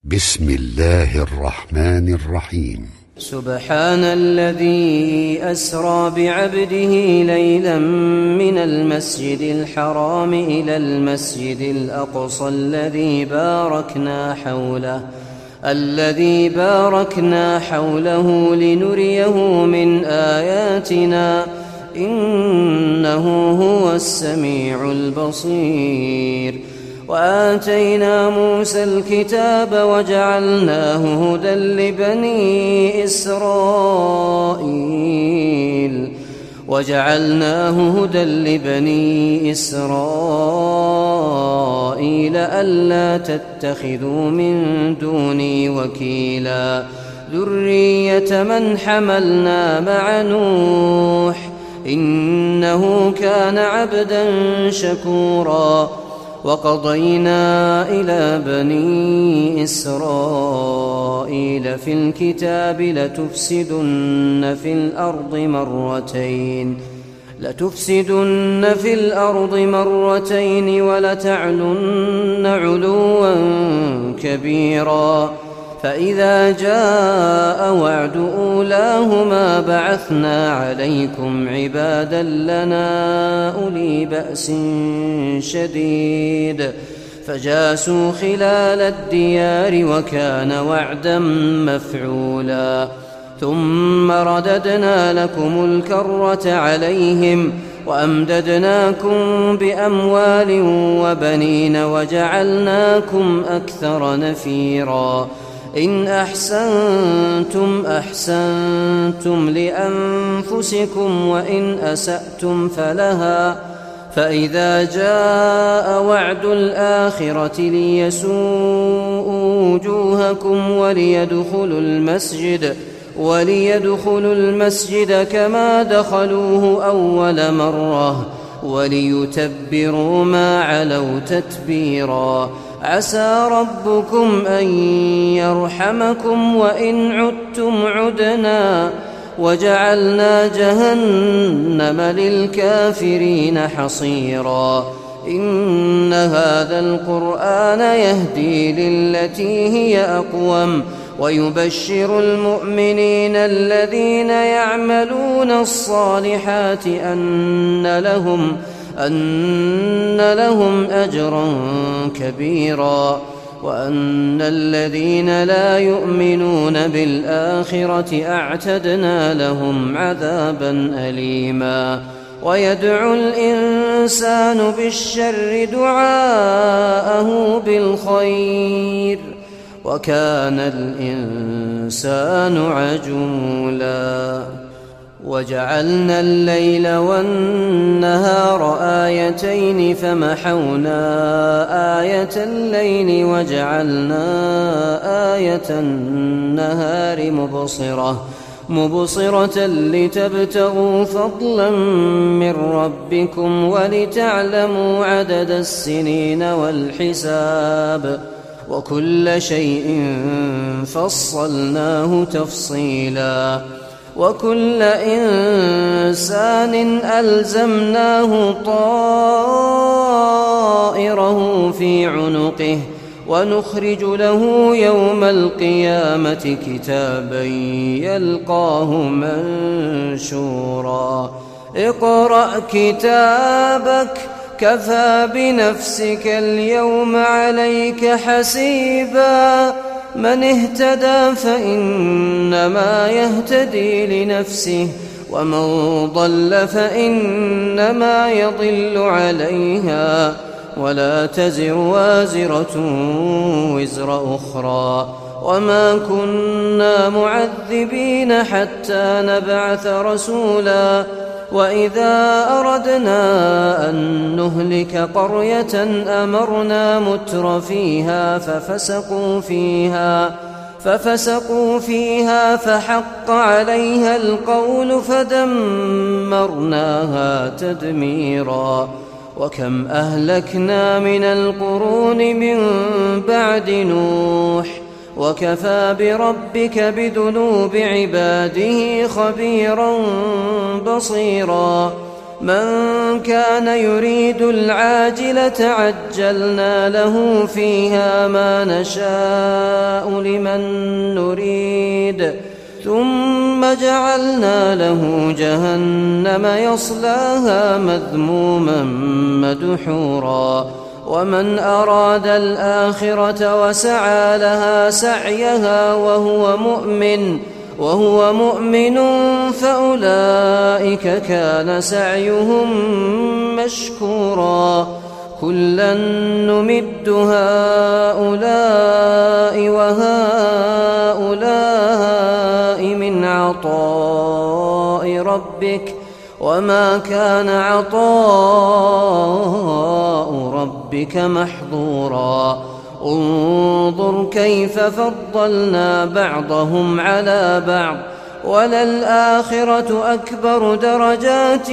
بسم الله الرحمن الرحيم. سبحان الذي أسرى بعبده ليلا من المسجد الحرام إلى المسجد الأقصى الذي باركنا حوله لنريه من آياتنا إنه هو السميع البصير. وآتينا موسى الكتاب وجعلناه هدى لبني إسرائيل ألا تتخذوا من دوني وكيلا ذرية من حملنا مع نوح إنه كان عبدا شكورا. وقضينا إلى بني إسرائيل في الكتاب لتفسدن في الأرض مرتين ولتعلن علوا كبيرا. فإذا جاء وعد أولاهما بعثنا عليكم عبادا لنا أولي بأس شديد فجاسوا خلال الديار وكان وعدا مفعولا. ثم رددنا لكم الكرة عليهم وأمددناكم بأموال وبنين وجعلناكم أكثر نفيرا. إن أحسنتم أحسنتم لأنفسكم وإن أسأتم فلها. فإذا جاء وعد الآخرة ليسوءوا وجوهكم وليدخلوا المسجد كما دخلوه أول مرة وليتبروا ما علوا تتبيرا. عسى ربكم أن يرحمكم وإن عدتم عدنا وجعلنا جهنم للكافرين حصيرا. إن هذا القرآن يهدي للتي هي أقوم ويبشر المؤمنين الذين يعملون الصالحات أن لهم أجرا كبيرا. وأن الذين لا يؤمنون بالآخرة أعتدنا لهم عذابا أليما. ويدعو الإنسان بالشر دعاءه بالخير وكان الإنسان عجولا. وجعلنا الليل والنهار آيتين فمحونا آية الليل وجعلنا آية النهار مبصرة لتبتغوا فضلا من ربكم ولتعلموا عدد السنين والحساب وكل شيء فصلناه تفصيلا. وكل إنسان ألزمناه طائره في عنقه ونخرج له يوم القيامة كتابا يلقاه منشورا. اقرأ كتابك كفى بنفسك اليوم عليك حسيبا. من اهتدى فإنما يهتدي لنفسه ومن ضل فإنما يضل عليها ولا تزر وازرة وزر أخرى. وما كنا معذبين حتى نبعث رسولا. وإذا أردنا أن نهلك قرية أمرنا متر فيها ففسقوا فيها فحق عليها القول فدمرناها تدميرا. وكم أهلكنا من القرون من بعد نوح وكفى بربك بذنوب عباده خبيرا بصيرا. من كان يريد العاجلة عجلنا له فيها ما نشاء لمن نريد ثم جعلنا له جهنم يصلاها مذموما مدحورا ومن أراد الآخرة وسعى لها سعيها وهو مؤمن فأولئك كان سعيهم مشكورا كلا نمد هؤلاء وهؤلاء من عطاء ربك وما كان عطاء ربك محظورا انظر كيف فضلنا بعضهم على بعض وللآخرة أكبر درجات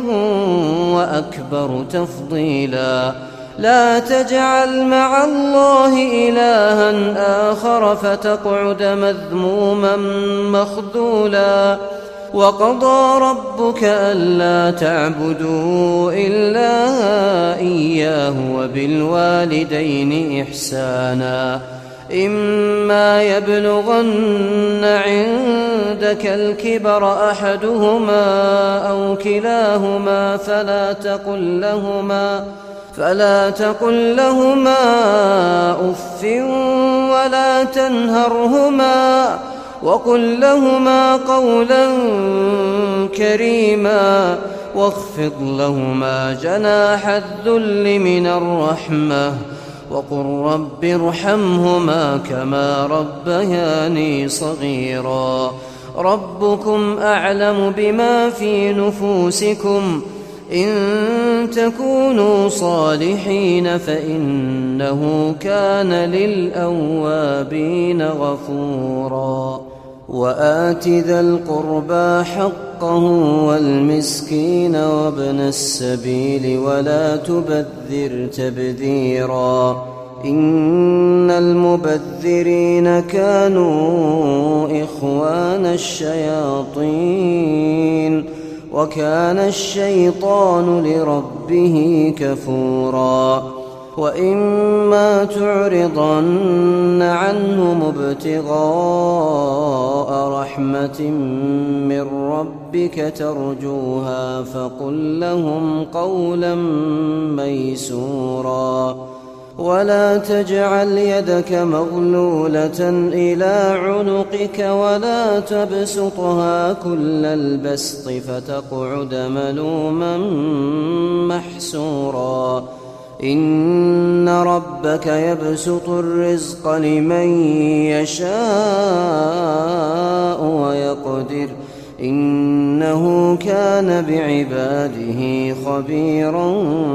وأكبر تفضيلا لا تجعل مع الله إلها آخر فتقعد مذموما مخذولا وقضى ربك ألا تعبدوا إلا إياه وبالوالدين إحسانا إما يبلغن عندك الكبر أحدهما أو كلاهما فلا تقل لهما أف ولا تنهرهما وقل لهما قولا كريما واخفض لهما جناح الذل من الرحمة وقل رب ارحمهما كما ربياني صغيرا ربكم أعلم بما في نفوسكم إن تكونوا صالحين فإنه كان للأوابين غفورا وآت ذا القربى حقه والمسكين وابن السبيل ولا تبذر تبذيرا إن المبذرين كانوا إخوان الشياطين وكان الشيطان لربه كفورا وإما تعرضن عنهم ابتغاء رحمة من ربك ترجوها فقل لهم قولا ميسورا ولا تجعل يدك مغلولة إلى عنقك ولا تبسطها كل البسط فتقعد ملوما محسورا إن ربك يبسط الرزق لمن يشاء ويقدر إنه كان بعباده خبيرا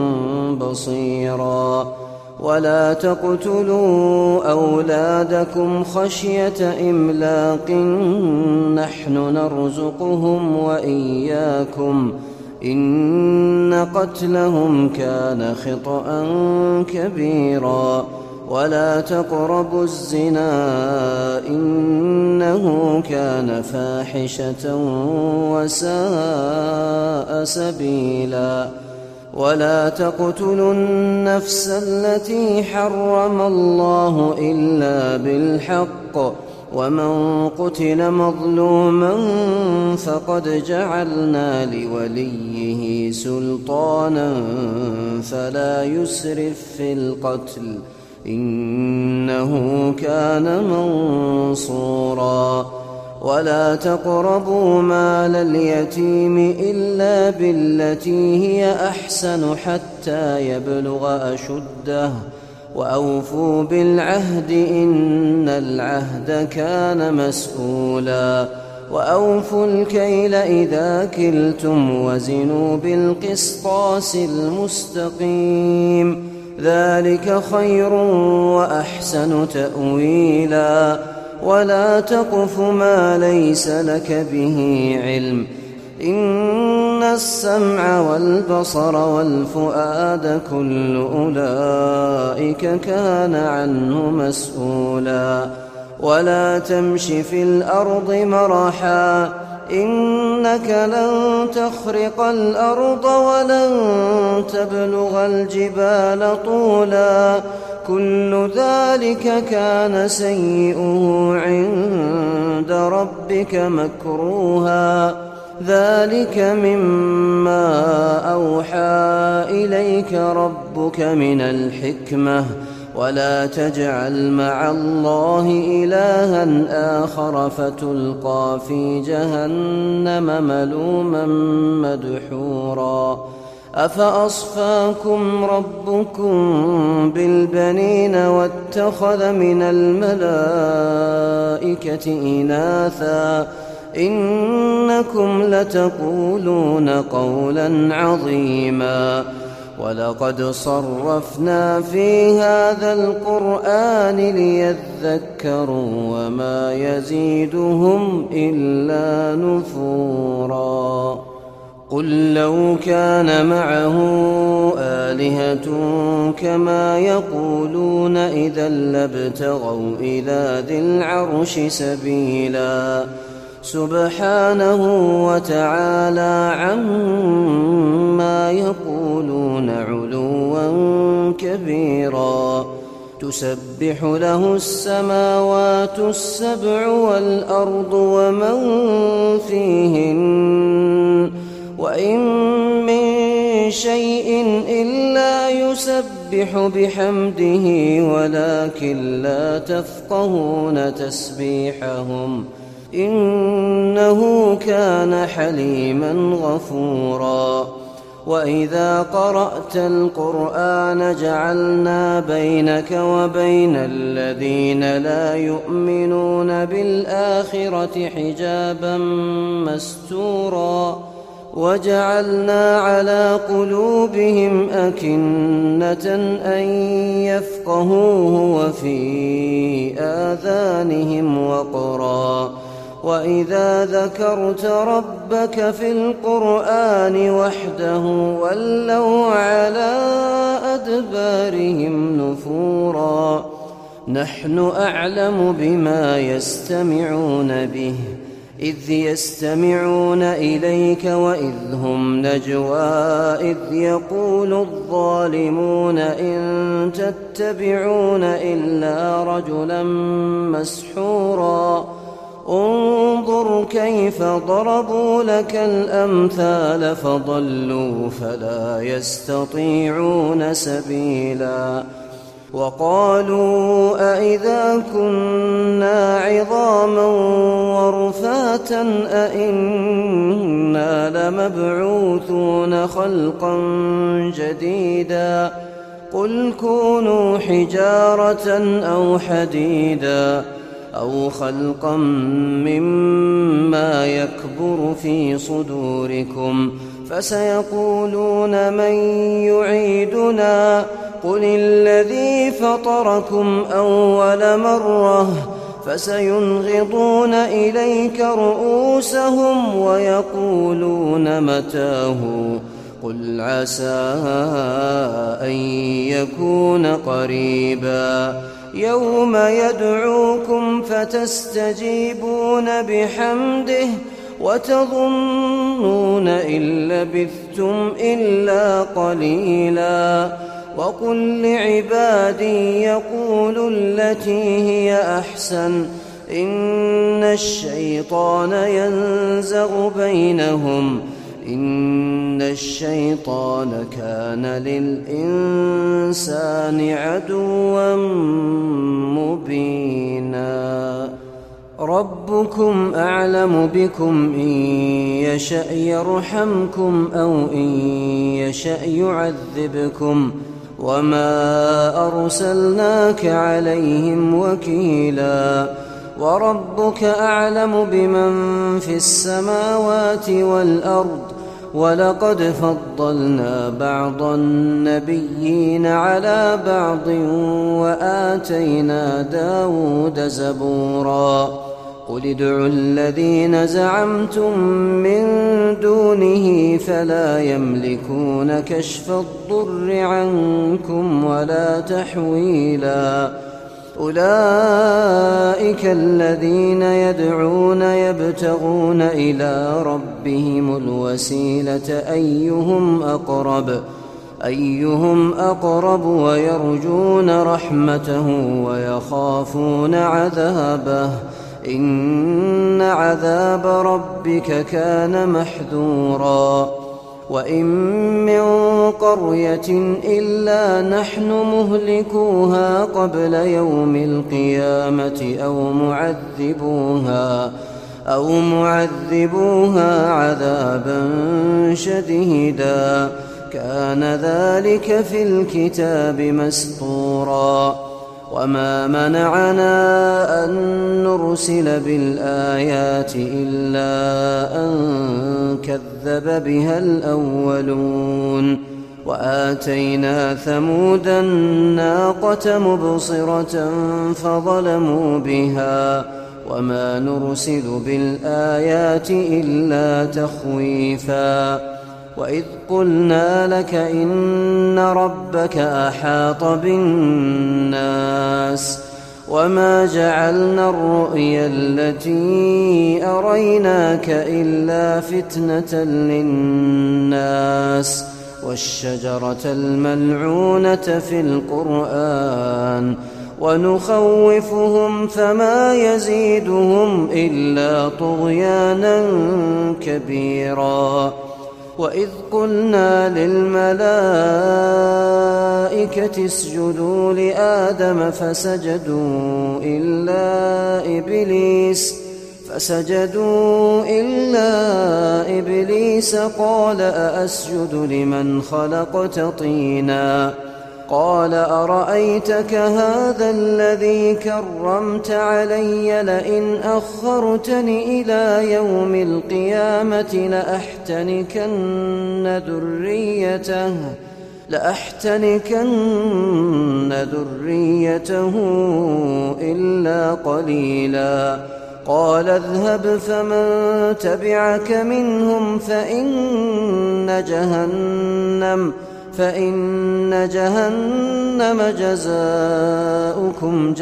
بصيرا ولا تقتلوا أولادكم خشية إملاق نحن نرزقهم وإياكم إن قتلهم كان خطأ كبيرا ولا تقربوا الزنا إنه كان فاحشة وساء سبيلا ولا تقتلوا النفس التي حرم الله إلا بالحق ومن قتل مظلوما فقد جعلنا لوليه سلطانا فلا يسرف في القتل إنه كان منصورا ولا تقربوا مال اليتيم إلا بالتي هي أحسن حتى يبلغ أشده وأوفوا بالعهد إن العهد كان مسؤولا وأوفوا الكيل إذا كلتم وزنوا بالقسطاس المستقيم ذلك خير وأحسن تأويلا ولا تقف ما ليس لك به علم إن السمع والبصر والفؤاد كل أولئك كان عنه مسؤولا ولا تمش في الأرض مرحا إنك لن تخرق الأرض ولن تبلغ الجبال طولا كل ذلك كان سيئه عند ربك مكروها ذلك مما أوحى إليك ربك من الحكمة ولا تجعل مع الله إلها آخر فتلقى في جهنم ملوما مدحورا أفأصفاكم ربكم بالبنين واتخذ من الملائكة إناثا إنكم لتقولون قولا عظيما ولقد صرفنا في هذا القرآن ليذكروا وما يزيدهم إلا نفورا قل لو كان معه آلهة كما يقولون إذا لابتغوا إلى ذي العرش سبيلا سبحانه وتعالى عما يقولون علوا كبيرا تسبح له السماوات السبع والأرض ومن فيهن وإن من شيء إلا يسبح بحمده ولكن لا تفقهون تسبيحهم إنه كان حليما غفورا وإذا قرأت القرآن جعلنا بينك وبين الذين لا يؤمنون بالآخرة حجابا مستورا وجعلنا على قلوبهم أكنة أن يفقهوه وفي آذانهم وقرا وإذا ذكرت ربك في القرآن وحده ولوا على أدبارهم نفورا نحن أعلم بما يستمعون به إذ يستمعون إليك وإذ هم نجوى إذ يقول الظالمون إن تتبعون إلا رجلا مسحورا انظر كيف ضربوا لك الأمثال فضلوا فلا يستطيعون سبيلا وقالوا أئذا كنا عظاما ورفاتا أئنا لمبعوثون خلقا جديدا قل كونوا حجارة أو حديدا أو خلقا مما يكبر في صدوركم فسيقولون من يعيدنا قل الذي فطركم أول مرة فسينغضون إليك رؤوسهم ويقولون متاه قل عسى أن يكون قريبا يوم يدعوكم فتستجيبون بحمده وتظنون إن لبثتم إلا قليلا وقل لعبادي يقولوا التي هي أحسن إن الشيطان ينزغ بينهم إن الشيطان كان للإنسان عدوا مبينا ربكم أعلم بكم إن يشأ يرحمكم أو إن يشأ يعذبكم وما أرسلناك عليهم وكيلا وربك أعلم بمن في السماوات والأرض ولقد فضلنا بعض النبيين على بعض وآتينا داود زبورا قل ادعوا الذين زعمتم من دونه فلا يملكون كشف الضر عنكم ولا تحويلا أولئك الذين يدعون يبتغون إلى ربهم الوسيلة أيهم أقرب ويرجون رحمته ويخافون عذابه إن عذاب ربك كان محذورا وإن من قرية إلا نحن مهلكوها قبل يوم القيامة أو معذبوها عذابا شديدا كان ذلك في الكتاب مسطورا وما منعنا أن نرسل بالآيات إلا أن كذب بها الأولون وآتينا ثمود الناقة مبصرة فظلموا بها وما نرسل بالآيات إلا تخويفا وإذ قلنا لك إن ربك أحاط بالناس وما جعلنا الرؤيا التي أريناك إلا فتنة للناس والشجرة الملعونة في القرآن ونخوفهم فما يزيدهم إلا طغيانا كبيرا وإذ قلنا للملائكة اسجدوا لآدم فسجدوا إلا إبليس قال أأسجد لمن خلقت طينا قال أرأيتك هذا الذي كرمت علي لئن أخرتني إلى يوم القيامة لأحتنكن ذريته إلا قليلا قال اذهب فمن تبعك منهم فإن جهنم جزاؤكم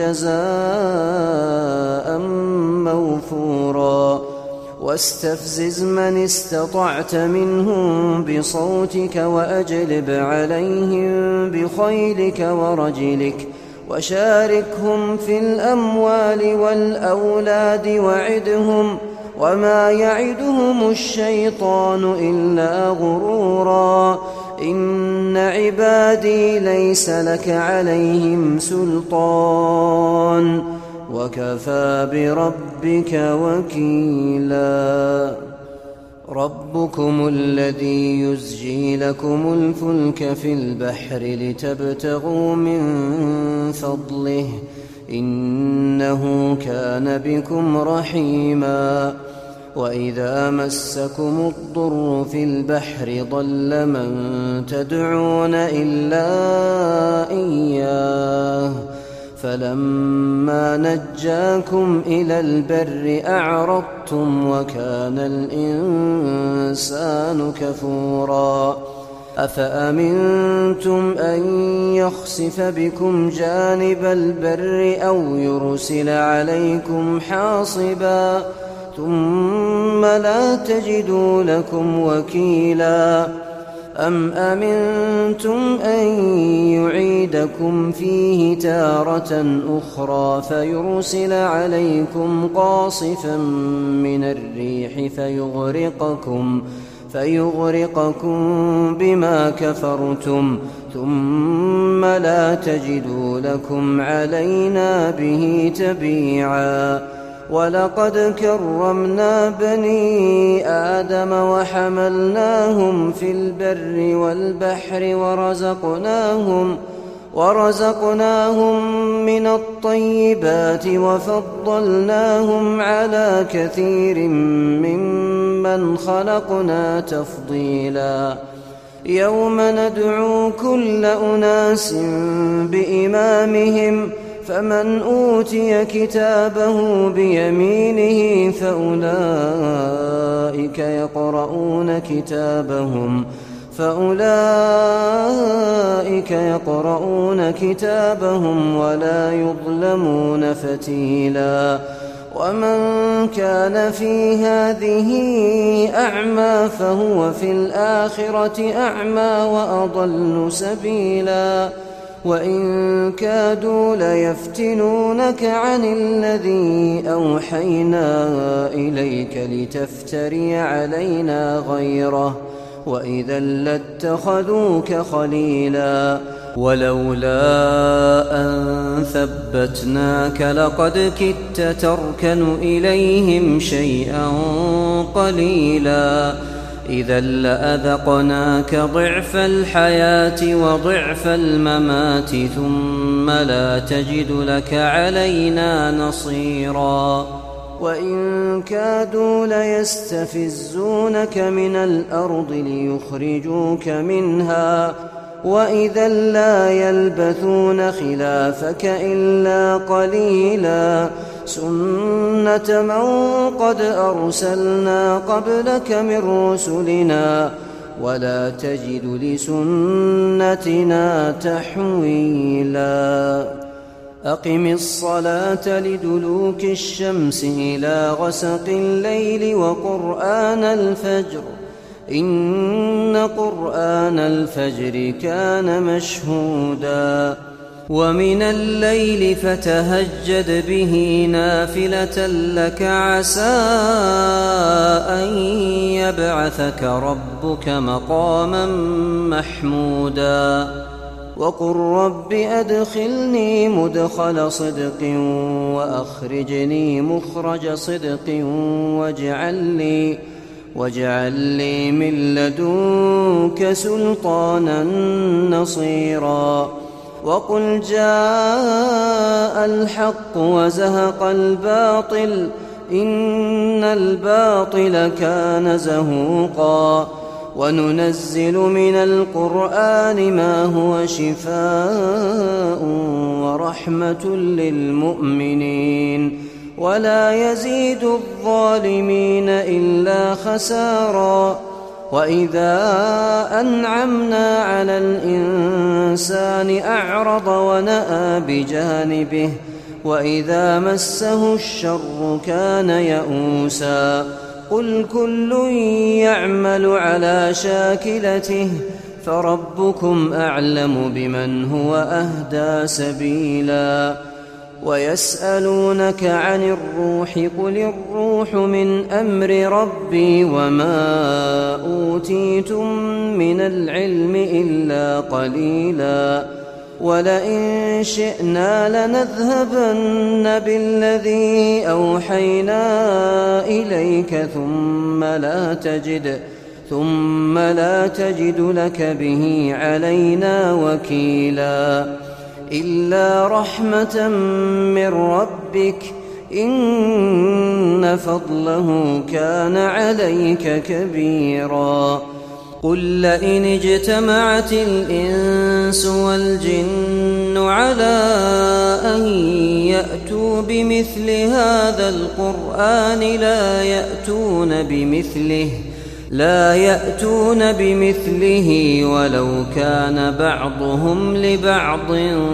جزاء موفورا واستفزز من استطعت منهم بصوتك وأجلب عليهم بخيلك ورجلك وشاركهم في الأموال والأولاد وعدهم وما يعدهم الشيطان إلا غرورا إن عبادي ليس لك عليهم سلطان وكفى بربك وكيلا ربكم الذي يزجي لكم الفلك في البحر لتبتغوا من فضله إنه كان بكم رحيما وإذا مسكم الضر في البحر ضل من تدعون إلا إياه فلما نجاكم إلى البر أعرضتم وكان الإنسان كفورا أفأمنتم أن يخسف بكم جانب البر أو يرسل عليكم حاصبا ثم لا تجدوا لكم وكيلا أم أمنتم أن يعيدكم فيه تارة أخرى فيرسل عليكم قاصفا من الريح فيغرقكم بما كفرتم ثم لا تجدوا لكم علينا به تبيعا ولقد كرمنا بني آدم وحملناهم في البر والبحر ورزقناهم من الطيبات وفضلناهم على كثير ممن خلقنا تفضيلا يوم ندعو كل أناس بإمامهم فمن أوتي كتابه بيمينه فأولئك يقرؤون كتابهم فأولئك يقرؤون كتابهم ولا يظلمون فتيلا ومن كان في هذه أعمى فهو في الآخرة أعمى وأضل سبيلا وإن كادوا ليفتنونك عن الذي أوحينا إليك لتفتري علينا غيره وإذا لاتخذوك خليلا ولولا أن ثبتناك لقد كدت تركن إليهم شيئا قليلا إذا لأذقناك ضعف الحياة وضعف الممات ثم لا تجد لك علينا نصيرا وإن كادوا ليستفزونك من الأرض ليخرجوك منها وإذا لا يلبثون خلافك إلا قليلا سنة من قد أرسلنا قبلك من رسلنا ولا تجد لسنتنا تحويلا أقم الصلاة لدلوك الشمس إلى غسق الليل وقرآن الفجر إن قرآن الفجر كان مشهودا ومن الليل فتهجد به نافلة لك عسى أن يبعثك ربك مقاما محمودا وقل رب أدخلني مدخل صدق وأخرجني مخرج صدق واجعل لي من لدنك سلطانا نصيرا وقل جاء الحق وزهق الباطل إن الباطل كان زهوقا وننزل من القرآن ما هو شفاء ورحمة للمؤمنين ولا يزيد الظالمين إلا خسارا وإذا أنعمنا على الإنسان أعرض ونأى بجانبه وإذا مسه الشر كان يئوسا قل كل يعمل على شاكلته فربكم أعلم بمن هو أهدى سبيلا ويسألونك عن الروح قل الروح من أمر ربي وما أوتيتم من العلم إلا قليلا ولئن شئنا لنذهبن بالذي أوحينا إليك ثم لا تجد لك به علينا وكيلا إلا رحمة من ربك إن فضله كان عليك كبيرا قل لئن اجتمعت الإنس والجن على أن يأتوا بمثل هذا القرآن لا يأتون بمثله ولو كان بعضهم لبعض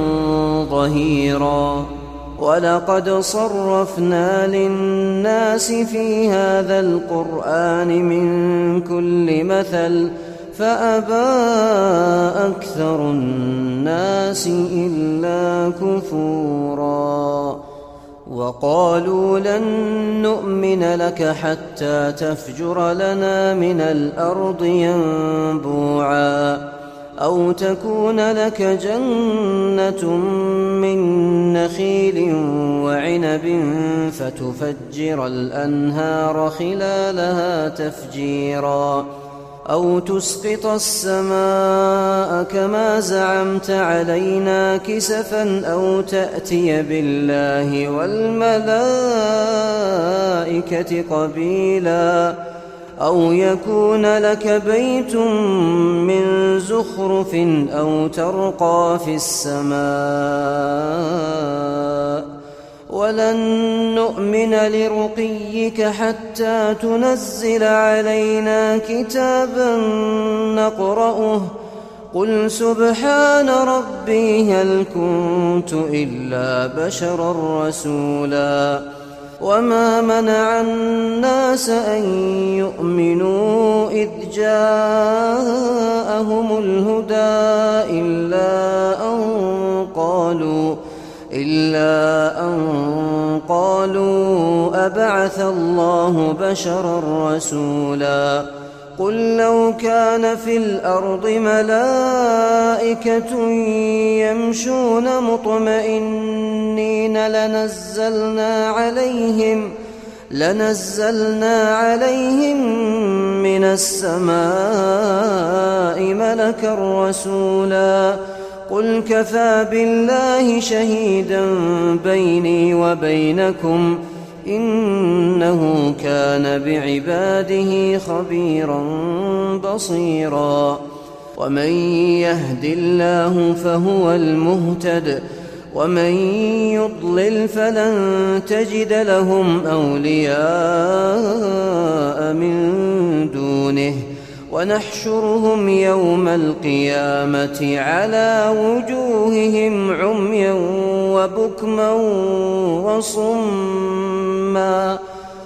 ظهيرا ولقد صرفنا للناس في هذا القرآن من كل مثل فأبى أكثر الناس إلا كفورا وقالوا لن نؤمن لك حتى تفجر لنا من الأرض ينبوعا أو تكون لك جنة من نخيل وعنب فتفجر الأنهار خلالها تفجيرا أو تسقط السماء كما زعمت علينا كسفا أو تأتي بالله والملائكة قبيلا أو يكون لك بيت من زخرف أو ترقى في السماء ولن نؤمن لرقيك حتى تنزل علينا كتابا نقرأه قل سبحان ربي هل كنت إلا بشرا رسولا وما منع الناس أن يؤمنوا إذ جاءهم الهدى إلا أن قالوا أبعث الله بشرا رسولا قل لو كان في الأرض ملائكة يمشون مطمئنين لنزلنا عليهم من السماء ملكا رسولا قل كفى بالله شهيدا بيني وبينكم إنه كان بعباده خبيرا بصيرا ومن يهد الله فهو المهتد ومن يضلل فلن تجد لهم أولياء من دونه ونحشرهم يوم القيامة على وجوههم عميا وبكما وصما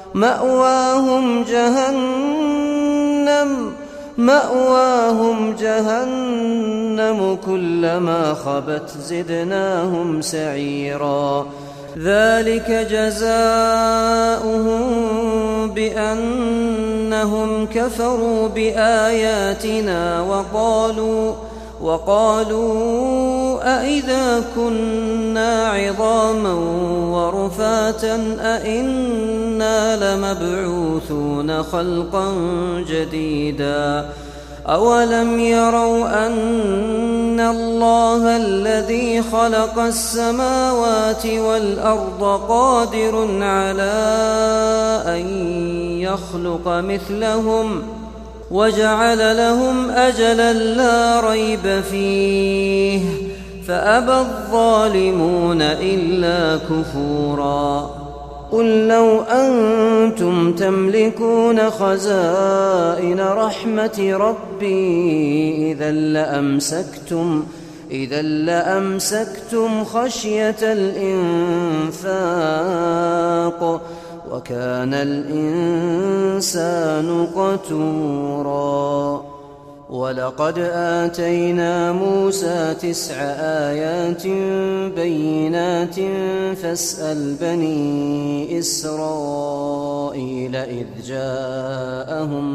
مأواهم جهنم كلما خبت زدناهم سعيرا ذلك جزاؤهم بأنهم كفروا بآياتنا وقالوا أئذا كنا عظاما ورفاتا أئنا لمبعوثون خلقا جديدا أولم يروا أن الله الذي خلق السماوات والأرض قادر على أن يخلق مثلهم وجعل لهم أجلا لا ريب فيه فأبى الظالمون إلا كفورا قل لو أنتم تملكون خزائن رحمة ربي إذا لأمسكتم خشية الإنفاق وكان الإنسان قتورا ولقد آتينا موسى 9 آيات بينات فاسأل بني إسرائيل إذ جاءهم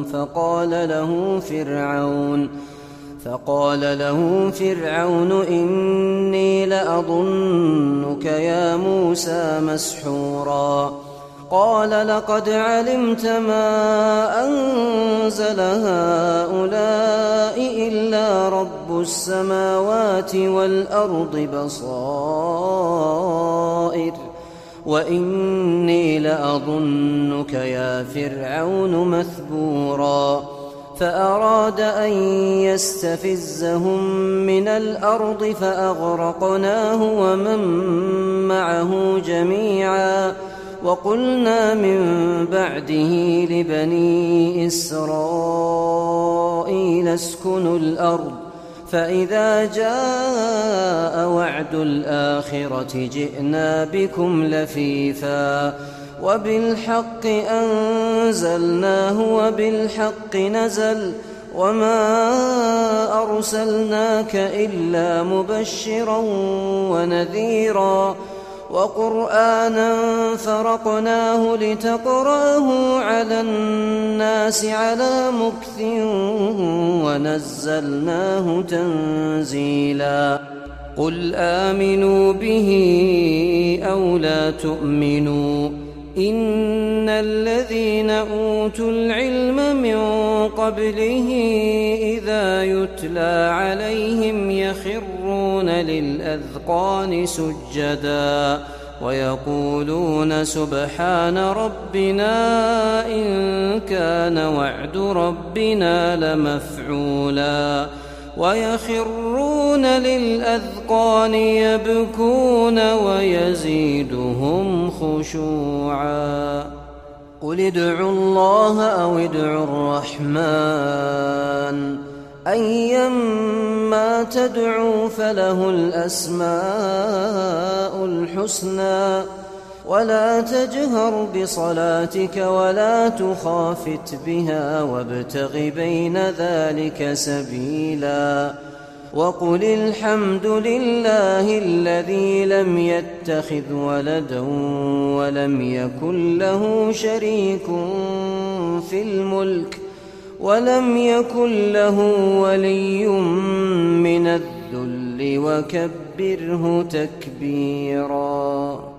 فقال له فرعون إني لأظنك يا موسى مسحورا قال لقد علمت ما أنزل هؤلاء إلا رب السماوات والأرض بصائر وإني لأظنك يا فرعون مثبورا فأراد أن يستفزهم من الأرض فأغرقناه ومن معه جميعا وقلنا من بعده لبني إسرائيل اسكنوا الأرض فإذا جاء وعد الآخرة جئنا بكم لفيفا وبالحق أنزلناه وبالحق نزل وما أرسلناك إلا مبشرا ونذيرا وقرآنا فرقناه لتقرأه على الناس على مكث ونزلناه تنزيلا قل آمنوا به أو لا تؤمنوا إن الذين أوتوا العلم من قبله إذا يتلى عليهم يخرون للأذقان سجدا ويقولون سبحان ربنا إن كان وعد ربنا لمفعولا ويخرون للأذقان يبكون ويزيدهم خشوعا. قل ادعوا الله أو ادعوا الرحمن أيما تدعوا فله الأسماء الحسنى ولا تجهر بصلاتك ولا تخافت بها وابتغ بين ذلك سبيلا. وقل الحمد لله الذي لم يتخذ ولدا ولم يكن له شريك في الملك ولم يكن له ولي من الذل وكبره تكبيرا.